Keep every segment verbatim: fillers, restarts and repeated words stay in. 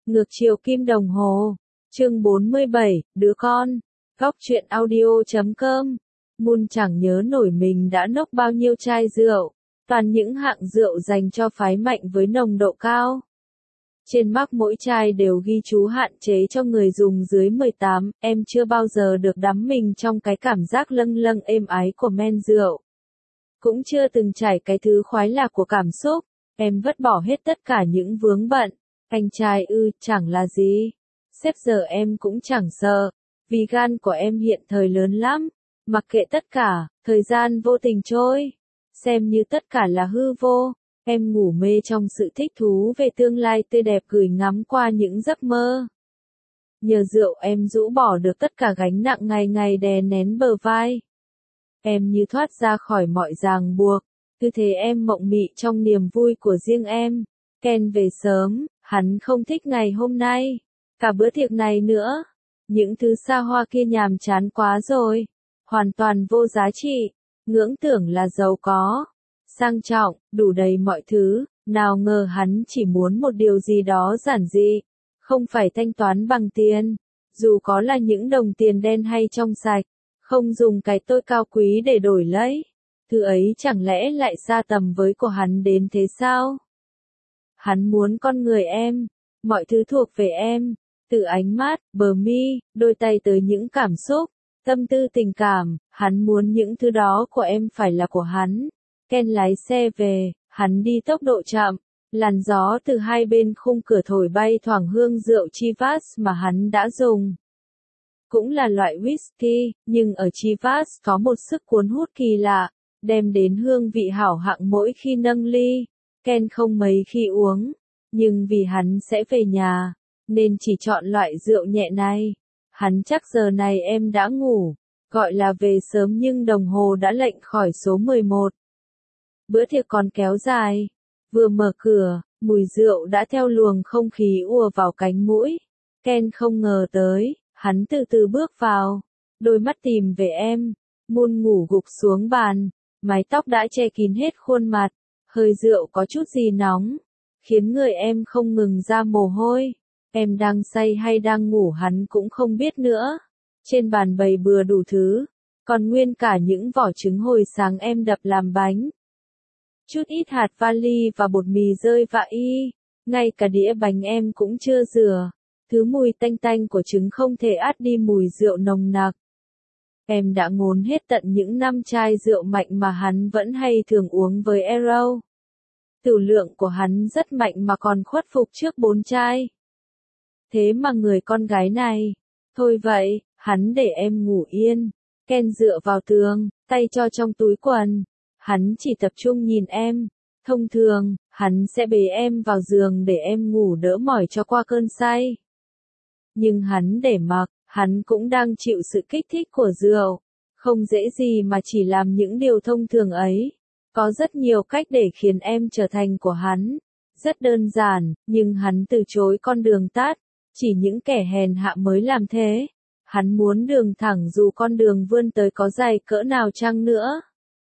Ngược chiều kim đồng hồ. Chương bốn mươi bảy, đứa con. Góc truyện audio chấm com. Moon chẳng nhớ nổi mình đã nốc bao nhiêu chai rượu, toàn những hạng rượu dành cho phái mạnh với nồng độ cao. Trên mác mỗi chai đều ghi chú hạn chế cho người dùng dưới mười tám, em chưa bao giờ được đắm mình trong cái cảm giác lâng lâng êm ái của men rượu. Cũng chưa từng trải cái thứ khoái lạc của cảm xúc, em vứt bỏ hết tất cả những vướng bận. Anh trai ư, chẳng là gì. Xếp giờ em cũng chẳng sợ, vì gan của em hiện thời lớn lắm. Mặc kệ tất cả, thời gian vô tình trôi. Xem như tất cả là hư vô. Em ngủ mê trong sự thích thú về tương lai tươi đẹp gửi ngắm qua những giấc mơ. Nhờ rượu em rũ bỏ được tất cả gánh nặng ngày ngày đè nén bờ vai. Em như thoát ra khỏi mọi ràng buộc, cứ thế em mộng mị trong niềm vui của riêng em. Ken về sớm, hắn không thích ngày hôm nay, cả bữa tiệc này nữa. Những thứ xa hoa kia nhàm chán quá rồi, hoàn toàn vô giá trị, ngưỡng tưởng là giàu có, sang trọng, đủ đầy mọi thứ, nào ngờ hắn chỉ muốn một điều gì đó giản dị, không phải thanh toán bằng tiền, dù có là những đồng tiền đen hay trong sạch, không dùng cái tôi cao quý để đổi lấy, thứ ấy chẳng lẽ lại xa tầm với của hắn đến thế sao? Hắn muốn con người em, mọi thứ thuộc về em, từ ánh mắt, bờ mi, đôi tay tới những cảm xúc, tâm tư tình cảm, hắn muốn những thứ đó của em phải là của hắn. Ken lái xe về, hắn đi tốc độ chậm, làn gió từ hai bên khung cửa thổi bay thoảng hương rượu Chivas mà hắn đã dùng. Cũng là loại whisky, nhưng ở Chivas có một sức cuốn hút kỳ lạ, đem đến hương vị hảo hạng mỗi khi nâng ly. Ken không mấy khi uống, nhưng vì hắn sẽ về nhà, nên chỉ chọn loại rượu nhẹ này. Hắn chắc giờ này em đã ngủ, gọi là về sớm nhưng đồng hồ đã lệnh khỏi số mười một. Bữa tiệc còn kéo dài, vừa mở cửa, mùi rượu đã theo luồng không khí ùa vào cánh mũi. Ken không ngờ tới, hắn từ từ bước vào, đôi mắt tìm về em. Moon ngủ gục xuống bàn, mái tóc đã che kín hết khuôn mặt, hơi rượu có chút gì nóng, khiến người em không ngừng ra mồ hôi. Em đang say hay đang ngủ hắn cũng không biết nữa. Trên bàn bày bừa đủ thứ, còn nguyên cả những vỏ trứng hồi sáng em đập làm bánh. Chút ít hạt vali và bột mì rơi vạ y, ngay cả đĩa bánh em cũng chưa rửa. Thứ mùi tanh tanh của trứng không thể át đi mùi rượu nồng nặc. Em đã ngốn hết tận những năm chai rượu mạnh mà hắn vẫn hay thường uống với Arrow. Tửu lượng của hắn rất mạnh mà còn khuất phục trước bốn chai. Thế mà người con gái này, thôi vậy, hắn để em ngủ yên. Ken dựa vào tường, tay cho trong túi quần. Hắn chỉ tập trung nhìn em. Thông thường, hắn sẽ bế em vào giường để em ngủ đỡ mỏi cho qua cơn say. Nhưng hắn để mặc, hắn cũng đang chịu sự kích thích của rượu. Không dễ gì mà chỉ làm những điều thông thường ấy. Có rất nhiều cách để khiến em trở thành của hắn. Rất đơn giản, nhưng hắn từ chối con đường tắt. Chỉ những kẻ hèn hạ mới làm thế. Hắn muốn đường thẳng dù con đường vươn tới có dài cỡ nào chăng nữa.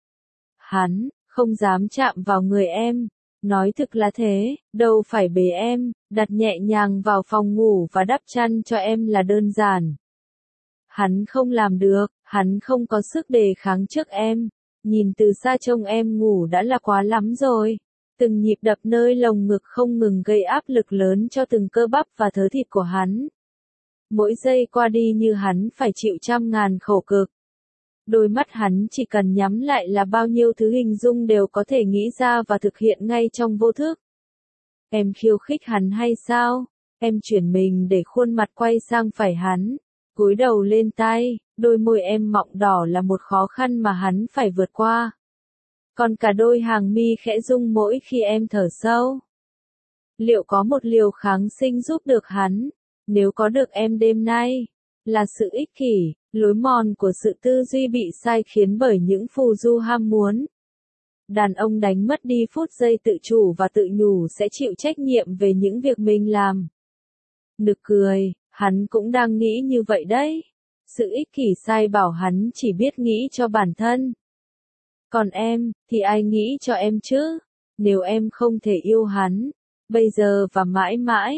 Hắn không dám chạm vào người em. Nói thực là thế, đâu phải bế em, đặt nhẹ nhàng vào phòng ngủ và đắp chăn cho em là đơn giản. Hắn không làm được, hắn không có sức đề kháng trước em. Nhìn từ xa trông em ngủ đã là quá lắm rồi. Từng nhịp đập nơi lồng ngực không ngừng gây áp lực lớn cho từng cơ bắp và thớ thịt của hắn. Mỗi giây qua đi như hắn phải chịu trăm ngàn khổ cực. Đôi mắt hắn chỉ cần nhắm lại là bao nhiêu thứ hình dung đều có thể nghĩ ra và thực hiện ngay trong vô thức. Em khiêu khích hắn hay sao? Em chuyển mình để khuôn mặt quay sang phải hắn, cúi đầu lên tai, đôi môi em mọng đỏ là một khó khăn mà hắn phải vượt qua. Còn cả đôi hàng mi khẽ rung mỗi khi em thở sâu. Liệu có một liều kháng sinh giúp được hắn? Nếu có được em đêm nay, là sự ích kỷ, lối mòn của sự tư duy bị sai khiến bởi những phù du ham muốn. Đàn ông đánh mất đi phút giây tự chủ và tự nhủ sẽ chịu trách nhiệm về những việc mình làm. Nực cười, hắn cũng đang nghĩ như vậy đấy. Sự ích kỷ sai bảo hắn chỉ biết nghĩ cho bản thân. Còn em, thì ai nghĩ cho em chứ? Nếu em không thể yêu hắn, bây giờ và mãi mãi,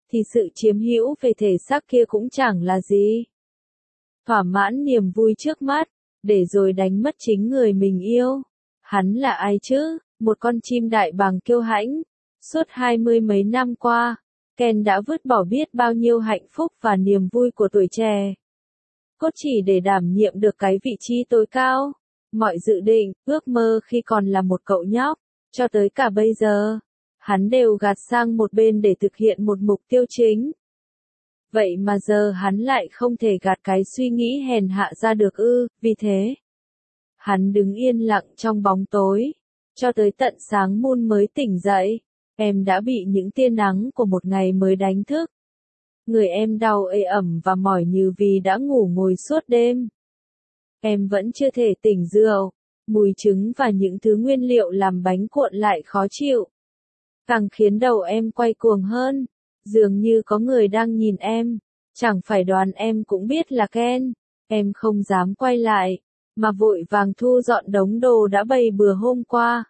thì sự chiếm hữu về thể xác kia cũng chẳng là gì. Thỏa mãn niềm vui trước mắt, để rồi đánh mất chính người mình yêu. Hắn là ai chứ? Một con chim đại bàng kiêu hãnh. Suốt hai mươi mấy năm qua, Ken đã vứt bỏ biết bao nhiêu hạnh phúc và niềm vui của tuổi trẻ. Cốt chỉ để đảm nhiệm được cái vị trí tối cao. Mọi dự định, ước mơ khi còn là một cậu nhóc, cho tới cả bây giờ, hắn đều gạt sang một bên để thực hiện một mục tiêu chính. Vậy mà giờ hắn lại không thể gạt cái suy nghĩ hèn hạ ra được ư, vì thế. Hắn đứng yên lặng trong bóng tối, cho tới tận sáng Moon mới tỉnh dậy, em đã bị những tia nắng của một ngày mới đánh thức. Người em đau ê ẩm và mỏi như vì đã ngủ ngồi suốt đêm. Em vẫn chưa thể tỉnh rượu, mùi trứng và những thứ nguyên liệu làm bánh cuộn lại khó chịu. Càng khiến đầu em quay cuồng hơn, dường như có người đang nhìn em, chẳng phải đoán em cũng biết là Ken. Em không dám quay lại, mà vội vàng thu dọn đống đồ đã bày bừa hôm qua.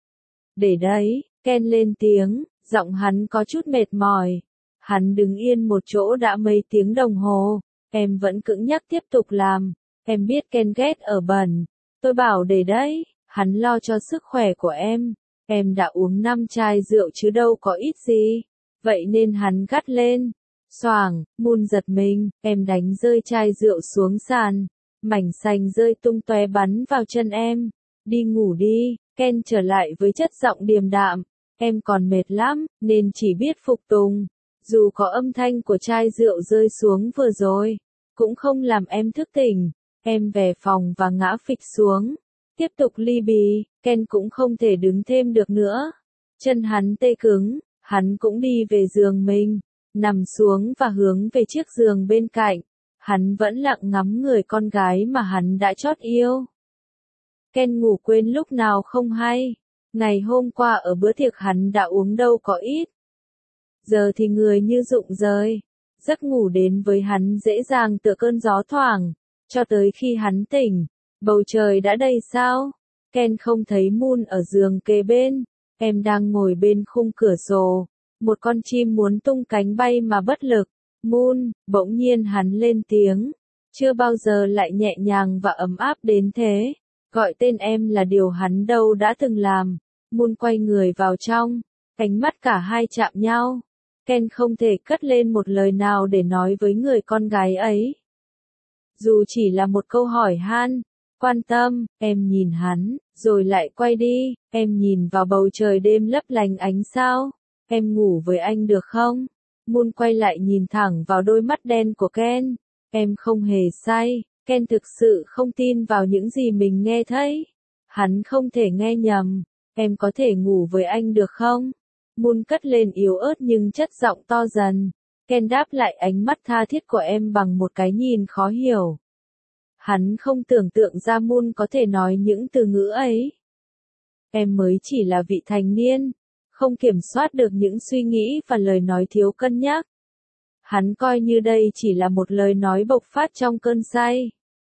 Để đấy, Ken lên tiếng, giọng hắn có chút mệt mỏi. Hắn đứng yên một chỗ đã mấy tiếng đồng hồ, em vẫn cứng nhắc tiếp tục làm. Em biết Ken ghét ở bẩn, tôi bảo để đấy, hắn lo cho sức khỏe của em. Em đã uống năm chai rượu chứ đâu có ít gì. Vậy nên hắn gắt lên. Xoàng, Moon giật mình, em đánh rơi chai rượu xuống sàn. Mảnh sành rơi tung tóe bắn vào chân em. Đi ngủ đi, Ken trở lại với chất giọng điềm đạm. Em còn mệt lắm, nên chỉ biết phục tùng. Dù có âm thanh của chai rượu rơi xuống vừa rồi, cũng không làm em thức tỉnh. Em về phòng và ngã phịch xuống. Tiếp tục ly bì, Ken cũng không thể đứng thêm được nữa. Chân hắn tê cứng, hắn cũng đi về giường mình, nằm xuống và hướng về chiếc giường bên cạnh. Hắn vẫn lặng ngắm người con gái mà hắn đã chót yêu. Ken ngủ quên lúc nào không hay. Ngày hôm qua ở bữa tiệc hắn đã uống đâu có ít. Giờ thì người như rụng rời. Giấc ngủ đến với hắn dễ dàng tựa cơn gió thoảng. Cho tới khi hắn tỉnh, bầu trời đã đầy sao. Ken không thấy Moon ở giường kề bên. Em đang ngồi bên khung cửa sổ. Một con chim muốn tung cánh bay mà bất lực. Moon, bỗng nhiên hắn lên tiếng. Chưa bao giờ lại nhẹ nhàng và ấm áp đến thế. Gọi tên em là điều hắn đâu đã từng làm. Moon quay người vào trong. Ánh mắt cả hai chạm nhau. Ken không thể cất lên một lời nào để nói với người con gái ấy. Dù chỉ là một câu hỏi han, quan tâm, em nhìn hắn, rồi lại quay đi, em nhìn vào bầu trời đêm lấp lánh ánh sao. Em ngủ với anh được không? Moon quay lại nhìn thẳng vào đôi mắt đen của Ken. Em không hề say. Ken thực sự không tin vào những gì mình nghe thấy. Hắn không thể nghe nhầm. Em có thể ngủ với anh được không? Moon cất lên yếu ớt nhưng chất giọng to dần. Ken đáp lại ánh mắt tha thiết của em bằng một cái nhìn khó hiểu. Hắn không tưởng tượng ra Moon có thể nói những từ ngữ ấy. Em mới chỉ là vị thành niên, không kiểm soát được những suy nghĩ và lời nói thiếu cân nhắc. Hắn coi như đây chỉ là một lời nói bộc phát trong cơn say.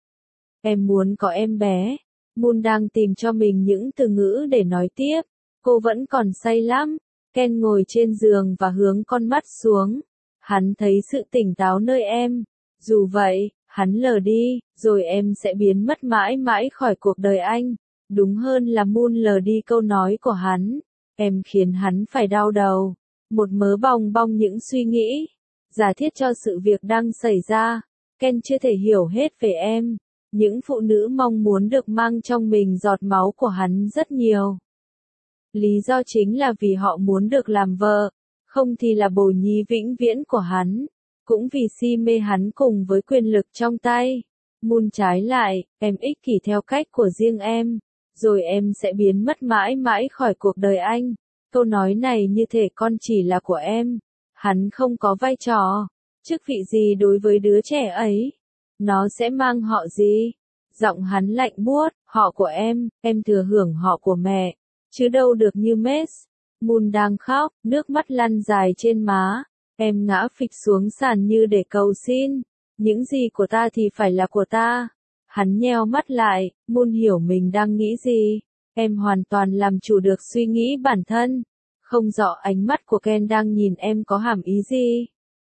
Em muốn có em bé. Moon đang tìm cho mình những từ ngữ để nói tiếp. Cô vẫn còn say lắm. Ken ngồi trên giường và hướng con mắt xuống. Hắn thấy sự tỉnh táo nơi em. Dù vậy, hắn lờ đi, rồi em sẽ biến mất mãi mãi khỏi cuộc đời anh. Đúng hơn là Moon lờ đi câu nói của hắn. Em khiến hắn phải đau đầu. Một mớ bòng bong những suy nghĩ. Giả thiết cho sự việc đang xảy ra. Ken chưa thể hiểu hết về em. Những phụ nữ mong muốn được mang trong mình giọt máu của hắn rất nhiều. Lý do chính là vì họ muốn được làm vợ, không thì là bồ nhí vĩnh viễn của hắn. Cũng vì si mê hắn cùng với quyền lực trong tay. Moon trái lại, em ích kỷ theo cách của riêng em, rồi em sẽ biến mất mãi mãi khỏi cuộc đời anh. Câu nói này như thể con chỉ là của em. Hắn không có vai trò, chức vị gì đối với đứa trẻ ấy. Nó sẽ mang họ gì? Giọng hắn lạnh buốt, họ của em, em thừa hưởng họ của mẹ, chứ đâu được như Mace. Moon đang khóc, nước mắt lăn dài trên má. Em ngã phịch xuống sàn như để cầu xin. Những gì của ta thì phải là của ta. Hắn nheo mắt lại, Moon hiểu mình đang nghĩ gì. Em hoàn toàn làm chủ được suy nghĩ bản thân. Không rõ ánh mắt của Ken đang nhìn em có hàm ý gì.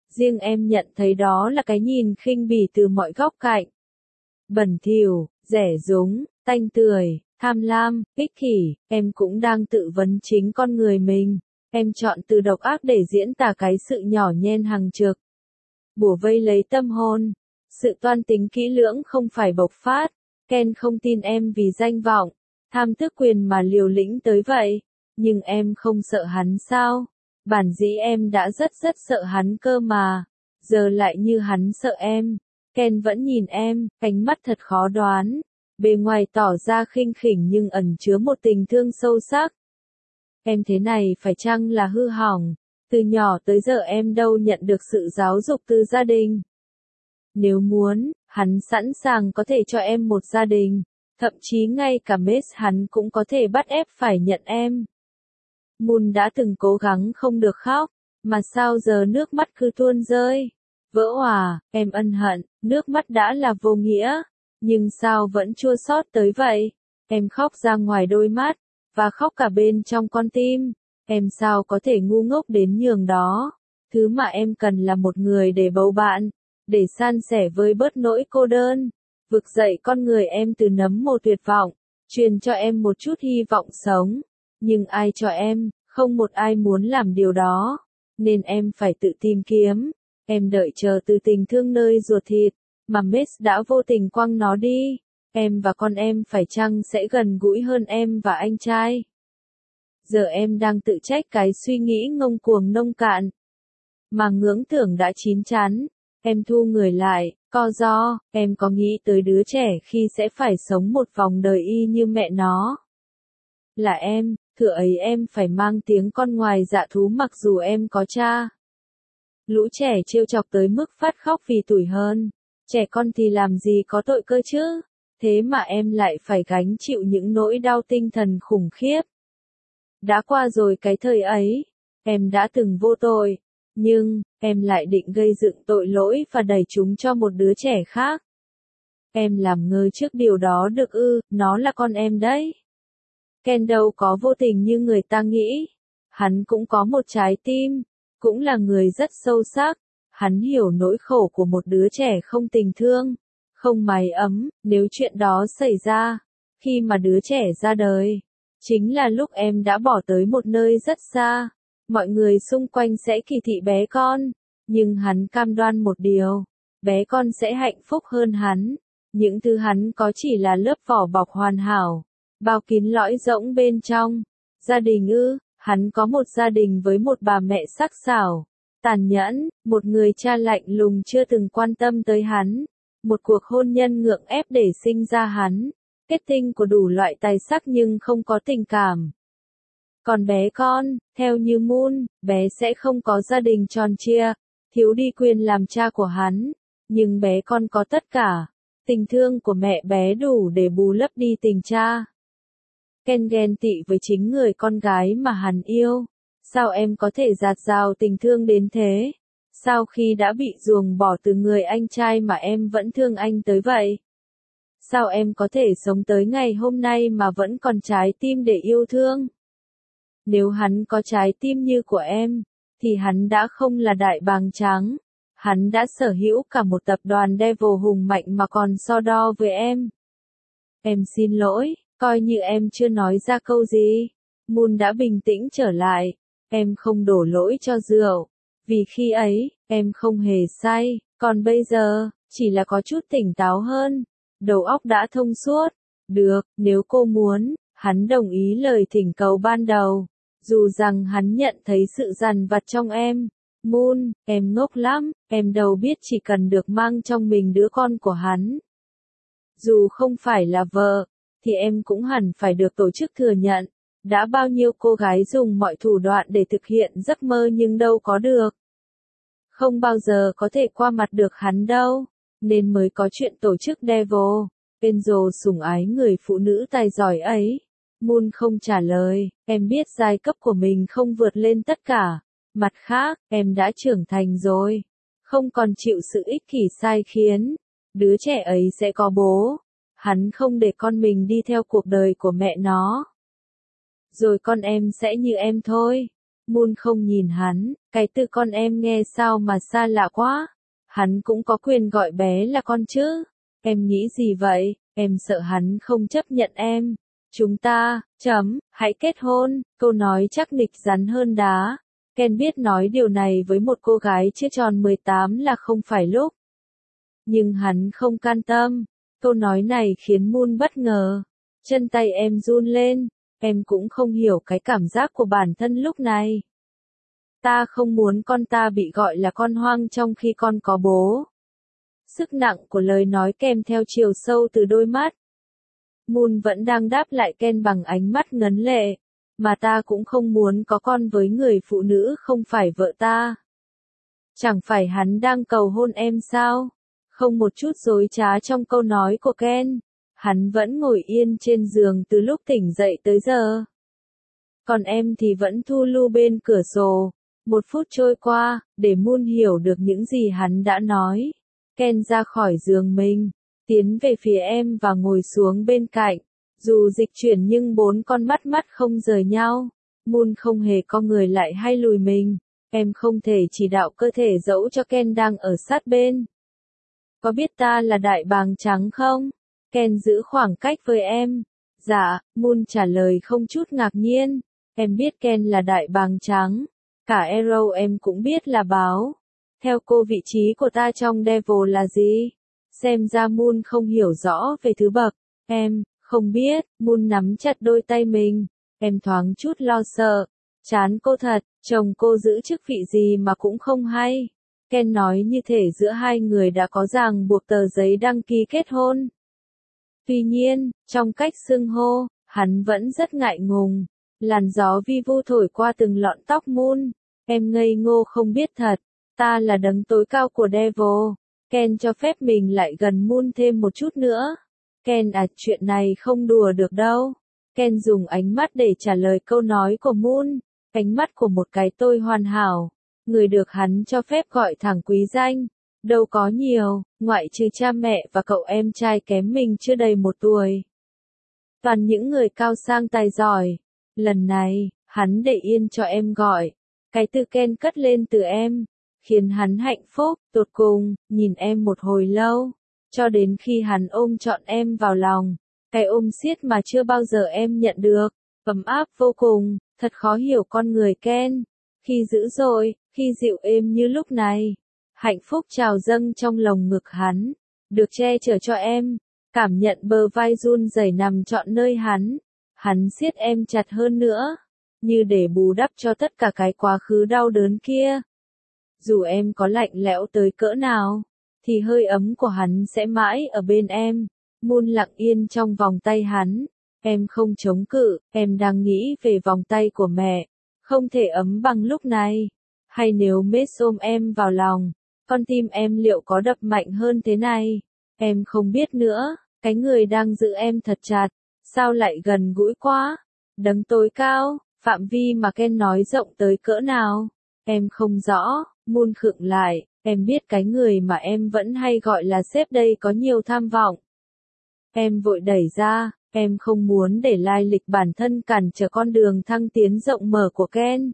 Riêng em nhận thấy đó là cái nhìn khinh bỉ từ mọi góc cạnh. Bẩn thỉu, rẻ rúng, tanh tưởi, tham lam, ích kỷ, em cũng đang tự vấn chính con người mình. Em chọn từ độc ác để diễn tả cái sự nhỏ nhen hàng trực. Bủa vây lấy tâm hồn. Sự toan tính kỹ lưỡng không phải bộc phát. Ken không tin em vì danh vọng, tham tước quyền mà liều lĩnh tới vậy. Nhưng em không sợ hắn sao? Bản dĩ em đã rất rất sợ hắn cơ mà. Giờ lại như hắn sợ em. Ken vẫn nhìn em, ánh mắt thật khó đoán. Bề ngoài tỏ ra khinh khỉnh nhưng ẩn chứa một tình thương sâu sắc. Em thế này phải chăng là hư hỏng? Từ nhỏ tới giờ em đâu nhận được sự giáo dục từ gia đình. Nếu muốn, hắn sẵn sàng có thể cho em một gia đình. Thậm chí ngay cả Mess hắn cũng có thể bắt ép phải nhận em. Moon đã từng cố gắng không được khóc, mà sao giờ nước mắt cứ tuôn rơi. Vỡ òa, em ân hận, nước mắt đã là vô nghĩa. Nhưng sao vẫn chua xót tới vậy? Em khóc ra ngoài đôi mắt, và khóc cả bên trong con tim. Em sao có thể ngu ngốc đến nhường đó? Thứ mà em cần là một người để bầu bạn, để san sẻ với bớt nỗi cô đơn, vực dậy con người em từ nấm mồ tuyệt vọng, truyền cho em một chút hy vọng sống. Nhưng ai cho em, không một ai muốn làm điều đó, nên em phải tự tìm kiếm. Em đợi chờ từ tình thương nơi ruột thịt, mà Mess đã vô tình quăng nó đi. Em và con em phải chăng sẽ gần gũi hơn em và anh trai? Giờ em đang tự trách cái suy nghĩ ngông cuồng nông cạn, mà ngưỡng tưởng đã chín chắn. Em thu người lại, co ro, em có nghĩ tới đứa trẻ khi sẽ phải sống một vòng đời y như mẹ nó? Là em, thửa ấy em phải mang tiếng con ngoài dạ thú mặc dù em có cha. Lũ trẻ trêu chọc tới mức phát khóc vì tủi hờn. Trẻ con thì làm gì có tội cơ chứ? Thế mà em lại phải gánh chịu những nỗi đau tinh thần khủng khiếp. Đã qua rồi cái thời ấy, em đã từng vô tội, nhưng, em lại định gây dựng tội lỗi và đẩy chúng cho một đứa trẻ khác. Em làm ngơ trước điều đó được ư, nó là con em đấy. Ken đâu có vô tình như người ta nghĩ. Hắn cũng có một trái tim, cũng là người rất sâu sắc. Hắn hiểu nỗi khổ của một đứa trẻ không tình thương, không mái ấm. Nếu chuyện đó xảy ra, khi mà đứa trẻ ra đời, chính là lúc em đã bỏ tới một nơi rất xa. Mọi người xung quanh sẽ kỳ thị bé con, nhưng hắn cam đoan một điều, bé con sẽ hạnh phúc hơn hắn. Những thứ hắn có chỉ là lớp vỏ bọc hoàn hảo, bao kín lõi rỗng bên trong. Gia đình ư, hắn có một gia đình với một bà mẹ sắc sảo, tàn nhẫn, một người cha lạnh lùng chưa từng quan tâm tới hắn, một cuộc hôn nhân ngượng ép để sinh ra hắn, kết tinh của đủ loại tài sắc nhưng không có tình cảm. Còn bé con, theo như Moon, bé sẽ không có gia đình tròn trịa, thiếu đi quyền làm cha của hắn, nhưng bé con có tất cả. Tình thương của mẹ bé đủ để bù lấp đi tình cha. Ken ghen tị với chính người con gái mà hắn yêu. Sao em có thể dạt dào tình thương đến thế? Sao khi đã bị ruồng bỏ từ người anh trai mà em vẫn thương anh tới vậy? Sao em có thể sống tới ngày hôm nay mà vẫn còn trái tim để yêu thương? Nếu hắn có trái tim như của em, thì hắn đã không là đại bàng trắng. Hắn đã sở hữu cả một tập đoàn Devil hùng mạnh mà còn so đo với em. Em xin lỗi, coi như em chưa nói ra câu gì. Moon đã bình tĩnh trở lại. Em không đổ lỗi cho rượu. Vì khi ấy, em không hề say. Còn bây giờ, chỉ là có chút tỉnh táo hơn. Đầu óc đã thông suốt. Được, nếu cô muốn, hắn đồng ý lời thỉnh cầu ban đầu. Dù rằng hắn nhận thấy sự dằn vặt trong em. Moon, em ngốc lắm, em đâu biết chỉ cần được mang trong mình đứa con của hắn. Dù không phải là vợ, thì em cũng hẳn phải được tổ chức thừa nhận. Đã bao nhiêu cô gái dùng mọi thủ đoạn để thực hiện giấc mơ nhưng đâu có được. Không bao giờ có thể qua mặt được hắn đâu, nên mới có chuyện tổ chức Devil. Angel sủng ái người phụ nữ tài giỏi ấy. Moon không trả lời, em biết giai cấp của mình không vượt lên tất cả. Mặt khác, em đã trưởng thành rồi, không còn chịu sự ích kỷ sai khiến. Đứa trẻ ấy sẽ có bố. Hắn không để con mình đi theo cuộc đời của mẹ nó. Rồi con em sẽ như em thôi. Moon không nhìn hắn, cái từ con em nghe sao mà xa lạ quá. Hắn cũng có quyền gọi bé là con chứ. Em nghĩ gì vậy, em sợ hắn không chấp nhận em. Chúng ta, chấm, hãy kết hôn, câu nói chắc nịch rắn hơn đá. Ken biết nói điều này với một cô gái chưa tròn mười tám là không phải lúc. Nhưng hắn không can tâm. Câu nói này khiến Moon bất ngờ. Chân tay em run lên, em cũng không hiểu cái cảm giác của bản thân lúc này. Ta không muốn con ta bị gọi là con hoang trong khi con có bố. Sức nặng của lời nói kèm theo chiều sâu từ đôi mắt. Moon vẫn đang đáp lại Ken bằng ánh mắt ngấn lệ. Mà ta cũng không muốn có con với người phụ nữ không phải vợ ta. Chẳng phải hắn đang cầu hôn em sao? Không một chút dối trá trong câu nói của Ken. Hắn vẫn ngồi yên trên giường từ lúc tỉnh dậy tới giờ. Còn em thì vẫn thu lu bên cửa sổ. Một phút trôi qua, để Moon hiểu được những gì hắn đã nói. Ken ra khỏi giường mình, tiến về phía em và ngồi xuống bên cạnh. Dù dịch chuyển nhưng bốn con mắt mắt không rời nhau. Moon không hề co người lại hay lùi mình. Em không thể chỉ đạo cơ thể dẫu cho Ken đang ở sát bên. Có biết ta là đại bàng trắng không? Ken giữ khoảng cách với em. Dạ, Moon trả lời không chút ngạc nhiên. Em biết Ken là đại bàng trắng. Cả Arrow em cũng biết là báo. Theo cô vị trí của ta trong Devil là gì? Xem ra Moon không hiểu rõ về thứ bậc. Em, không biết, Moon nắm chặt đôi tay mình. Em thoáng chút lo sợ. Chán cô thật, chồng cô giữ chức vị gì mà cũng không hay. Ken nói như thể giữa hai người đã có ràng buộc tờ giấy đăng ký kết hôn. Tuy nhiên, trong cách xưng hô, hắn vẫn rất ngại ngùng. Làn gió vi vu thổi qua từng lọn tóc Moon. Em ngây ngô không biết thật. Ta là đấng tối cao của Devil. Ken cho phép mình lại gần Moon thêm một chút nữa. Ken à, chuyện này không đùa được đâu. Ken dùng ánh mắt để trả lời câu nói của Moon. Ánh mắt của một cái tôi hoàn hảo. Người được hắn cho phép gọi thẳng quý danh. Đâu có nhiều, ngoại trừ cha mẹ và cậu em trai kém mình chưa đầy một tuổi. Toàn những người cao sang tài giỏi. Lần này, hắn để yên cho em gọi. Cái từ Ken cất lên từ em. Khiến hắn hạnh phúc, tột cùng, nhìn em một hồi lâu. Cho đến khi hắn ôm trọn em vào lòng. Cái ôm siết mà chưa bao giờ em nhận được. Ấm áp vô cùng, thật khó hiểu con người Ken. Khi dữ dội, khi dịu êm như lúc này. Hạnh phúc trào dâng trong lồng ngực hắn. Được che chở cho em. Cảm nhận bờ vai run rẩy nằm trọn nơi hắn. Hắn siết em chặt hơn nữa. Như để bù đắp cho tất cả cái quá khứ đau đớn kia. Dù em có lạnh lẽo tới cỡ nào, thì hơi ấm của hắn sẽ mãi ở bên em. Moon lặng yên trong vòng tay hắn. Em không chống cự, em đang nghĩ về vòng tay của mẹ. Không thể ấm bằng lúc này. Hay nếu Mết ôm em vào lòng, con tim em liệu có đập mạnh hơn thế này? Em không biết nữa, cái người đang giữ em thật chặt, sao lại gần gũi quá? Đấng tối cao, phạm vi mà Ken nói rộng tới cỡ nào? Em không rõ. Moon khựng lại, em biết cái người mà em vẫn hay gọi là sếp đây có nhiều tham vọng. Em vội đẩy ra, em không muốn để lai lịch bản thân cản trở con đường thăng tiến rộng mở của Ken.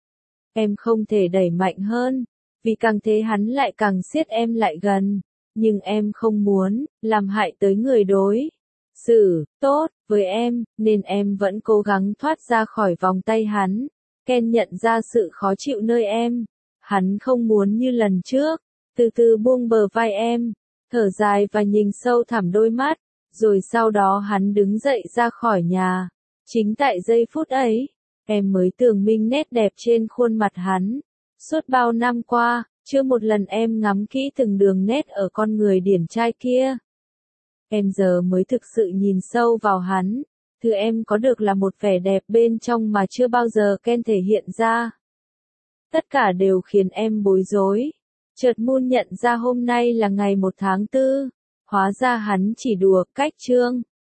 Em không thể đẩy mạnh hơn, vì càng thế hắn lại càng siết em lại gần. Nhưng em không muốn làm hại tới người đối xử tốt với em, nên em vẫn cố gắng thoát ra khỏi vòng tay hắn. Ken nhận ra sự khó chịu nơi em. Hắn không muốn như lần trước, từ từ buông bờ vai em, thở dài và nhìn sâu thẳm đôi mắt, rồi sau đó hắn đứng dậy ra khỏi nhà. Chính tại giây phút ấy, em mới tường minh nét đẹp trên khuôn mặt hắn. Suốt bao năm qua, chưa một lần em ngắm kỹ từng đường nét ở con người điển trai kia. Em giờ mới thực sự nhìn sâu vào hắn. Thứ em có được là một vẻ đẹp bên trong mà chưa bao giờ Ken thể hiện ra. Tất cả đều khiến em bối rối. Chợt Moon nhận ra hôm nay là ngày một tháng tư. Hóa ra hắn chỉ đùa cách chương.